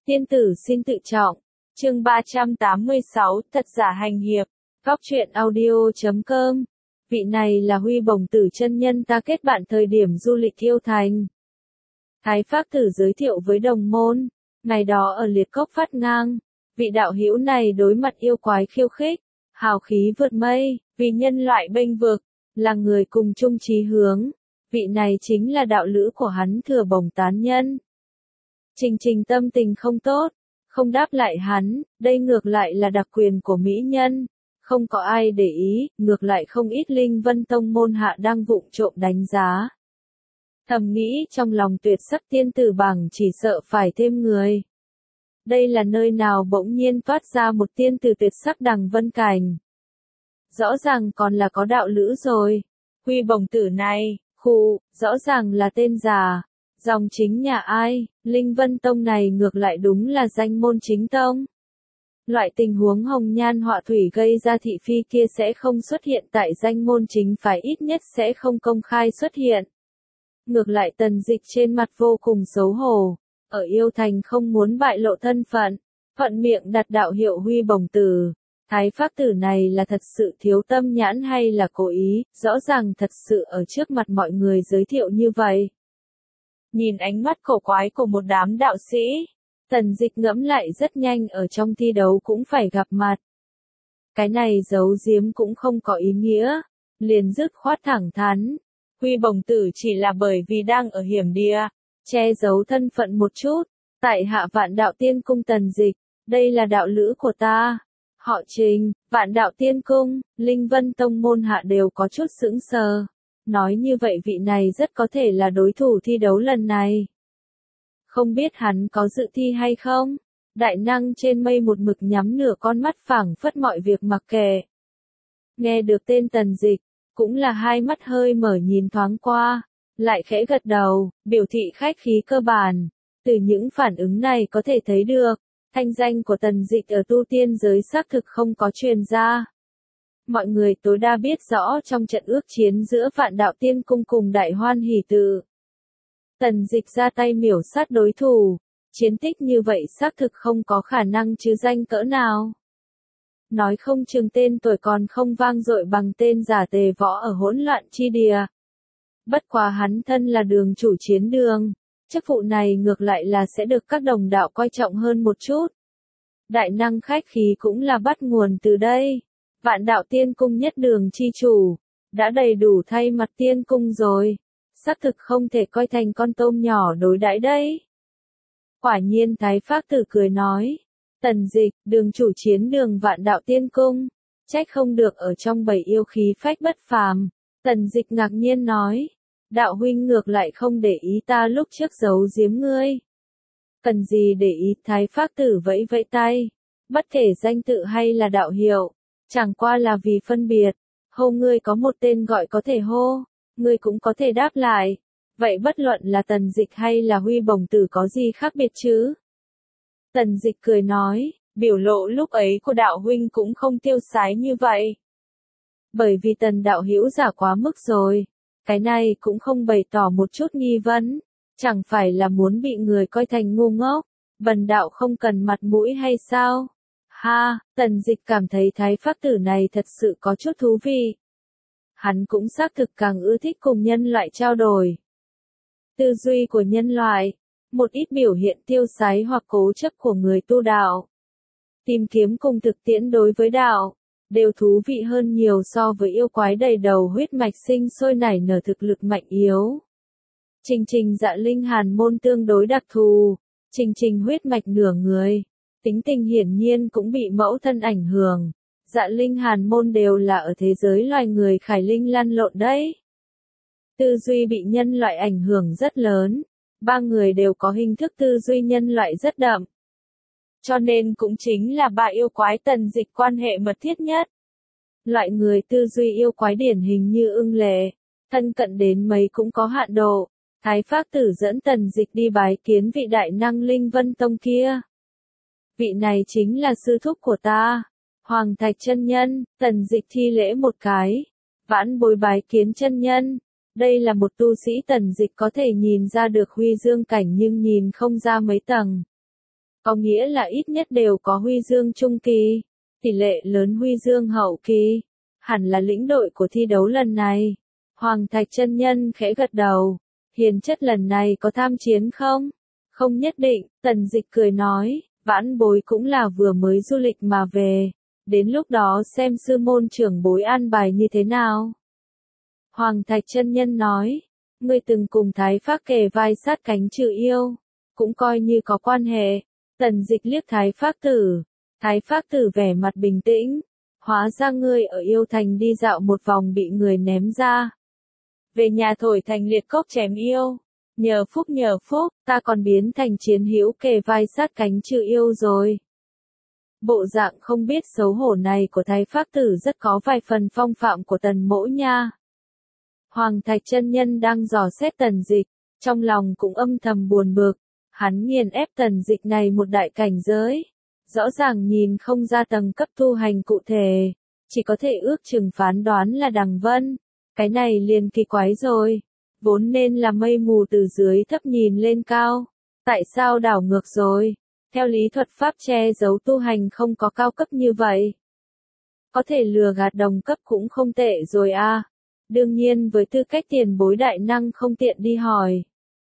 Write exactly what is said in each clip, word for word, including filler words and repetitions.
Tiên tử xin tự trọng. Chương ba trăm tám mươi sáu, thật giả hành hiệp. Góc truyện audio chấm com. Vị này là Huy Bổng Tử chân nhân ta kết bạn thời điểm du lịch Yêu Thành. Thái Phác Tử giới thiệu với đồng môn, ngày đó ở Liệt Cốc phát ngang, vị đạo hữu này đối mặt yêu quái khiêu khích, hào khí vượt mây, vì nhân loại bênh vực, là người cùng chung chí hướng. Vị này chính là đạo lữ của hắn Thừa Bổng tán nhân. Trình Trình tâm tình không tốt, không đáp lại hắn, đây ngược lại là đặc quyền của mỹ nhân, không có ai để ý, ngược lại không ít Linh Vân Tông môn hạ đang vụng trộm đánh giá. Thầm nghĩ trong lòng tuyệt sắc tiên tử bảng chỉ sợ phải thêm người. Đây là nơi nào bỗng nhiên toát ra một tiên tử tuyệt sắc đằng vân cảnh. Rõ ràng còn là có đạo lữ rồi. Huy Bổng Tử này, khụ, rõ ràng là tên già. Dòng chính nhà ai, Linh Vân Tông này ngược lại đúng là danh môn chính tông. Loại tình huống hồng nhan họa thủy gây ra thị phi kia sẽ không xuất hiện tại danh môn chính phái, ít nhất sẽ không công khai xuất hiện. Ngược lại Tần Dịch trên mặt vô cùng xấu hổ, ở Yêu Thành không muốn bại lộ thân phận, thuận miệng đặt đạo hiệu Huy Bổng Tử. Thái Phác Tử này là thật sự thiếu tâm nhãn hay là cố ý, rõ ràng thật sự ở trước mặt mọi người giới thiệu như vậy. Nhìn ánh mắt cổ quái của một đám đạo sĩ, Tần Dịch ngẫm lại rất nhanh ở trong thi đấu cũng phải gặp mặt. Cái này giấu giếm cũng không có ý nghĩa, liền dứt khoát thẳng thắn. Huy Bổng Tử chỉ là bởi vì đang ở hiểm địa, che giấu thân phận một chút, tại hạ Vạn Đạo Tiên Cung Tần Dịch, đây là đạo lữ của ta. Họ Trình, Vạn Đạo Tiên Cung, Linh Vân Tông môn hạ đều có chút sững sờ. Nói như vậy vị này rất có thể là đối thủ thi đấu lần này. Không biết hắn có dự thi hay không? Đại năng trên mây một mực nhắm nửa con mắt phảng phất mọi việc mặc kệ. Nghe được tên Tần Dịch, cũng là hai mắt hơi mở nhìn thoáng qua, lại khẽ gật đầu, biểu thị khách khí cơ bản. Từ những phản ứng này có thể thấy được, thanh danh của Tần Dịch ở tu tiên giới xác thực không có truyền ra. Mọi người tối đa biết rõ trong trận ước chiến giữa Vạn Đạo Tiên Cung cùng Đại Hoan Hỷ Tự. Tần Dịch ra tay miểu sát đối thủ, chiến tích như vậy xác thực không có khả năng chứ danh cỡ nào. Nói không chừng tên tuổi còn không vang dội bằng tên giả tề võ ở hỗn loạn chi địa. Bất quá hắn thân là đường chủ chiến đường, chức vụ này ngược lại là sẽ được các đồng đạo coi trọng hơn một chút. Đại năng khách khí cũng là bắt nguồn từ đây. Vạn Đạo Tiên Cung nhất đường chi chủ, đã đầy đủ thay mặt tiên cung rồi, xác thực không thể coi thành con tôm nhỏ đối đãi đấy. Quả nhiên Thái Phác Tử cười nói, Tần Dịch, đường chủ chiến đường Vạn Đạo Tiên Cung, trách không được ở trong bầy yêu khí phách bất phàm. Tần Dịch ngạc nhiên nói, đạo huynh ngược lại không để ý ta lúc trước giấu giếm ngươi. Cần gì để ý? Thái Phác Tử vẫy vẫy tay, bất kể danh tự hay là đạo hiệu. Chẳng qua là vì phân biệt, hô ngươi có một tên gọi có thể hô, ngươi cũng có thể đáp lại. Vậy bất luận là Tần Dịch hay là Huy Bổng Tử có gì khác biệt chứ? Tần Dịch cười nói, biểu lộ lúc ấy của đạo huynh cũng không tiêu sái như vậy. Bởi vì Tần đạo hữu giả quá mức rồi, cái này cũng không bày tỏ một chút nghi vấn, chẳng phải là muốn bị người coi thành ngu ngốc, bần đạo không cần mặt mũi hay sao? Ha, Tần Dịch cảm thấy Thái Phác Tử này thật sự có chút thú vị. Hắn cũng xác thực càng ưa thích cùng nhân loại trao đổi. Tư duy của nhân loại, một ít biểu hiện tiêu sái hoặc cố chấp của người tu đạo. Tìm kiếm cùng thực tiễn đối với đạo, đều thú vị hơn nhiều so với yêu quái đầy đầu huyết mạch sinh sôi nảy nở thực lực mạnh yếu. Trình Trình Dạ Linh Hàn môn tương đối đặc thù, Trình Trình huyết mạch nửa người. Tính tình hiển nhiên cũng bị mẫu thân ảnh hưởng. Dạ Linh Hàn môn đều là ở thế giới loài người khải linh lăn lộn đấy. Tư duy bị nhân loại ảnh hưởng rất lớn. Ba người đều có hình thức tư duy nhân loại rất đậm. Cho nên cũng chính là ba yêu quái Tần Dịch quan hệ mật thiết nhất. Loại người tư duy yêu quái điển hình như ưng lệ, thân cận đến mấy cũng có hạn độ. Thái Phác Tử dẫn Tần Dịch đi bái kiến vị đại năng Linh Vân Tông kia. Vị này chính là sư thúc của ta, Hoàng Thạch chân nhân. Tần Dịch thi lễ một cái, vãn bối bái kiến chân nhân. Đây là một tu sĩ Tần Dịch có thể nhìn ra được huy dương cảnh nhưng nhìn không ra mấy tầng. có nghĩa là ít nhất đều có huy dương trung kỳ, tỷ lệ lớn huy dương hậu kỳ, hẳn là lĩnh đội của thi đấu lần này. Hoàng Thạch chân nhân khẽ gật đầu, hiền chất lần này có tham chiến không? Không nhất định, Tần Dịch cười nói, vãn bối cũng là vừa mới du lịch mà về, đến lúc đó xem sư môn trưởng bối an bài như thế nào. Hoàng Thạch chân nhân nói, ngươi từng cùng Thái Phác kề vai sát cánh trừ yêu, cũng coi như có quan hệ. Tần Dịch liếc Thái Phác tử, Thái Phác tử vẻ mặt bình tĩnh, hóa ra ngươi ở yêu thành đi dạo một vòng bị người ném ra. Về nhà thổi thành liệt cốc chém yêu, nhờ phúc nhờ phúc, ta còn biến thành chiến hữu kề vai sát cánh trừ yêu rồi. Bộ dạng không biết xấu hổ này của Thái Phác tử rất có vài phần phong phạm của Tần mỗ nha. Hoàng Thạch chân nhân đang dò xét Tần Dịch, trong lòng cũng âm thầm buồn bực, hắn nghiền ép Tần Dịch này một đại cảnh giới, rõ ràng nhìn không ra tầng cấp tu hành cụ thể, chỉ có thể ước chừng phán đoán là Đằng Vân, cái này liền kỳ quái rồi, vốn nên là mây mù từ dưới thấp nhìn lên cao, tại sao đảo ngược rồi, theo lý thuật pháp che giấu tu hành không có cao cấp như vậy. Có thể lừa gạt đồng cấp cũng không tệ rồi à. Đương nhiên với tư cách tiền bối đại năng không tiện đi hỏi.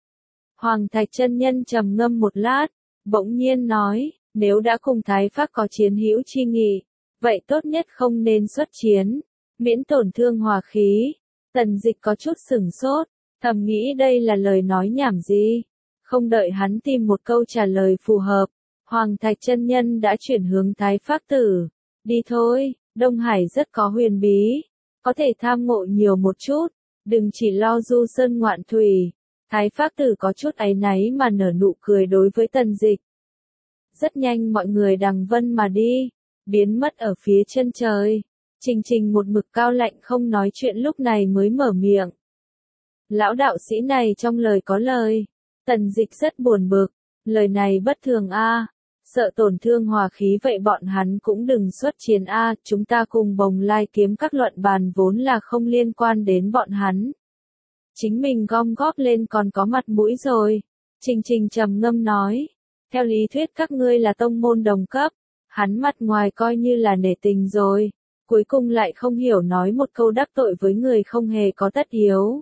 Hoàng Thạch chân nhân trầm ngâm một lát, bỗng nhiên nói, nếu đã cùng Thái Phác có chiến hữu chi nghị, vậy tốt nhất không nên xuất chiến, miễn tổn thương hòa khí. Tần Dịch có chút sửng sốt, thầm nghĩ đây là lời nói nhảm gì. Không đợi hắn tìm một câu trả lời phù hợp, Hoàng Thạch chân nhân đã chuyển hướng Thái Phác tử. Đi thôi, Đông Hải rất có huyền bí, có thể tham ngộ nhiều một chút, đừng chỉ lo du sơn ngoạn thủy. Thái Phác tử có chút áy náy mà nở nụ cười đối với Tần Dịch. Rất nhanh mọi người đằng vân mà đi, biến mất ở phía chân trời. Trình Trình một mực cao lạnh không nói chuyện lúc này mới mở miệng. Lão đạo sĩ này trong lời có lời. Tần Dịch rất buồn bực, lời này bất thường a, sợ tổn thương hòa khí vậy bọn hắn cũng đừng xuất chiến a, chúng ta cùng Bồng Lai kiếm các luận bàn vốn là không liên quan đến bọn hắn. Chính mình gom góp lên còn có mặt mũi rồi. Trình Trình trầm ngâm nói, theo lý thuyết các ngươi là tông môn đồng cấp, hắn mặt ngoài coi như là nể tình rồi, cuối cùng lại không hiểu nói một câu đắc tội với người không hề có tất yếu.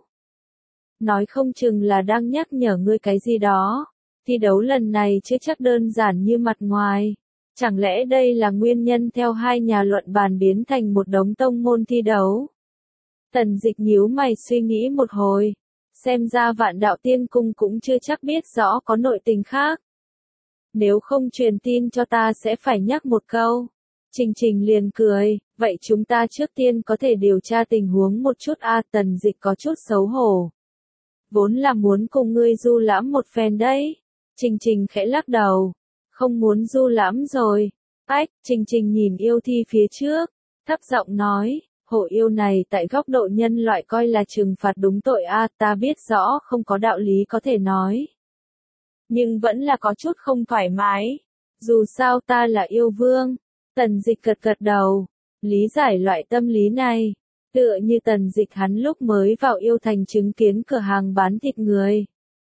Nói không chừng là đang nhắc nhở ngươi cái gì đó. Thi đấu lần này chưa chắc đơn giản như mặt ngoài. Chẳng lẽ đây là nguyên nhân theo hai nhà luận bàn biến thành một đống tông môn thi đấu? Tần Dịch nhíu mày suy nghĩ một hồi. Xem ra Vạn Đạo Tiên Cung cũng chưa chắc biết rõ có nội tình khác. Nếu không truyền tin cho ta sẽ phải nhắc một câu. Trình Trình liền cười, vậy chúng ta trước tiên có thể điều tra tình huống một chút a. Tần Dịch có chút xấu hổ. Vốn là muốn cùng ngươi du lãm một phen đấy. Trình Trình khẽ lắc đầu. Không muốn du lãm rồi. Ách, Trình Trình nhìn yêu thi phía trước. Thấp giọng nói, hộ yêu này tại góc độ nhân loại coi là trừng phạt đúng tội a, ta biết rõ không có đạo lý có thể nói. Nhưng vẫn là có chút không thoải mái. Dù sao ta là yêu vương. Tần Dịch gật gật đầu. Lý giải loại tâm lý này. Tựa như Tần Dịch hắn lúc mới vào yêu thành chứng kiến cửa hàng bán thịt người.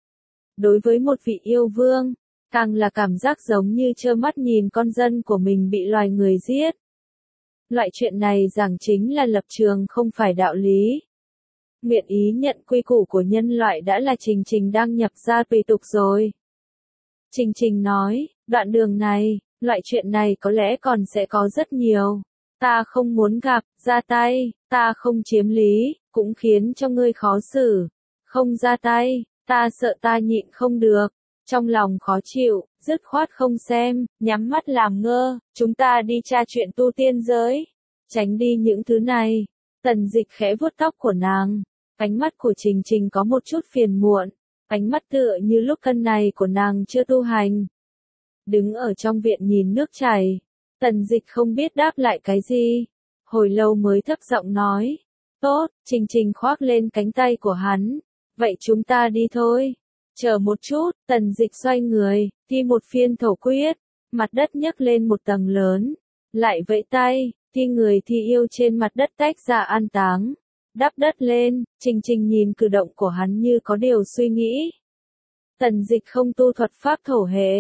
Đối với một vị yêu vương, càng là cảm giác giống như trơ mắt nhìn con dân của mình bị loài người giết. Loại chuyện này giảng chính là lập trường không phải đạo lý. Nguyện ý nhận quy củ của nhân loại đã là Trình Trình đang nhập ra tùy tục rồi. Trình Trình nói, đoạn đường này, loại chuyện này có lẽ còn sẽ có rất nhiều. Ta không muốn gặp, ra tay, ta không chiếm lý, cũng khiến cho ngươi khó xử. Không ra tay, ta sợ ta nhịn không được. Trong lòng khó chịu, dứt khoát không xem, nhắm mắt làm ngơ, chúng ta đi tra chuyện tu tiên giới. Tránh đi những thứ này. Tần Dịch khẽ vuốt tóc của nàng. Ánh mắt của Trình Trình có một chút phiền muộn. Ánh mắt tựa như lúc cân này của nàng chưa tu hành. Đứng ở trong viện nhìn nước chảy. Tần Dịch không biết đáp lại cái gì. Hồi lâu mới thấp giọng nói. Tốt, Trình Trình khoác lên cánh tay của hắn. Vậy chúng ta đi thôi. Chờ một chút, Tần Dịch xoay người, thi một phiên thổ quyết. Mặt đất nhấc lên một tầng lớn. Lại vẫy tay, thi người thi yêu trên mặt đất tách ra an táng. Đắp đất lên, Trình Trình nhìn cử động của hắn như có điều suy nghĩ. Tần Dịch không tu thuật pháp thổ hệ.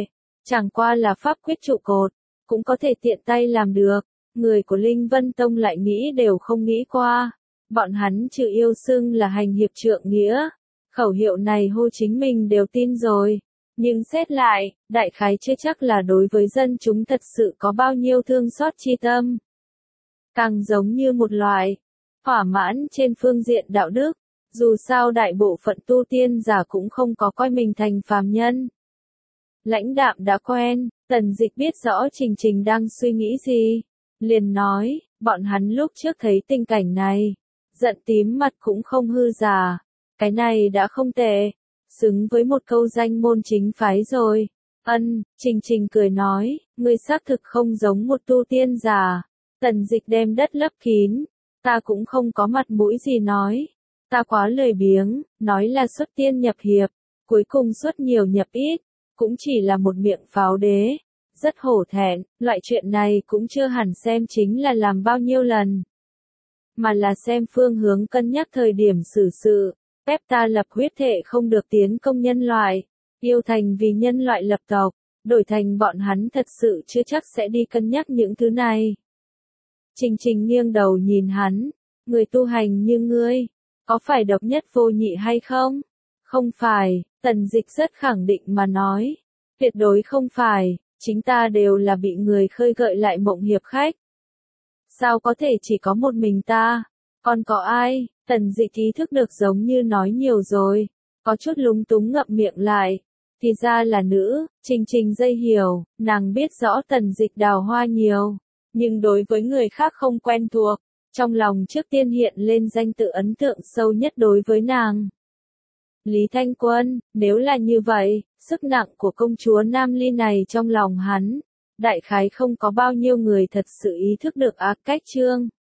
Chẳng qua là pháp quyết trụ cột, cũng có thể tiện tay làm được. Người của Linh Vân Tông lại nghĩ đều không nghĩ qua. Bọn hắn trừ yêu xưng là hành hiệp trượng nghĩa. Khẩu hiệu này hô chính mình đều tin rồi. Nhưng xét lại, đại khái chưa chắc là đối với dân chúng thật sự có bao nhiêu thương xót chi tâm. Càng giống như một loại thỏa mãn trên phương diện đạo đức. Dù sao đại bộ phận tu tiên giả cũng không có coi mình thành phàm nhân. Lãnh đạm đã quen, Tần Dịch biết rõ Trình Trình đang suy nghĩ gì. Liền nói, bọn hắn lúc trước thấy tình cảnh này. Giận tím mặt cũng không hư giả. Cái này đã không tệ. Xứng với một câu danh môn chính phái rồi. Ân, Trình Trình cười nói, ngươi xác thực không giống một tu tiên giả. Tần Dịch đem đất lấp kín. Ta cũng không có mặt mũi gì nói. Ta quá lười biếng, nói là xuất tiên nhập hiệp. Cuối cùng xuất nhiều nhập ít. Cũng chỉ là một miệng pháo đế. Rất hổ thẹn, loại chuyện này cũng chưa hẳn xem chính là làm bao nhiêu lần. Mà là xem phương hướng cân nhắc thời điểm xử sự. Phép ta lập huyết thệ không được tiến công nhân loại. Yêu thành vì nhân loại lập tộc. Đổi thành bọn hắn thật sự chưa chắc sẽ đi cân nhắc những thứ này. Trình Trình nghiêng đầu nhìn hắn. Người tu hành như ngươi. Có phải độc nhất vô nhị hay không? Không phải, Tần Dịch rất khẳng định mà nói. Tuyệt đối không phải, chính ta đều là bị người khơi gợi lại mộng hiệp khách. Sao có thể chỉ có một mình ta? Còn có ai? Tần Dịch ý thức được giống như nói nhiều rồi. Có chút lúng túng ngậm miệng lại. Thì ra là nữ, Trình Trình dây hiểu, nàng biết rõ Tần Dịch đào hoa nhiều. Nhưng đối với người khác không quen thuộc. Trong lòng trước tiên hiện lên danh tự ấn tượng sâu nhất đối với nàng. Lý Thanh Quân, nếu là như vậy, sức nặng của công chúa Nam Ly này trong lòng hắn, đại khái không có bao nhiêu người thật sự ý thức được ác cách chương.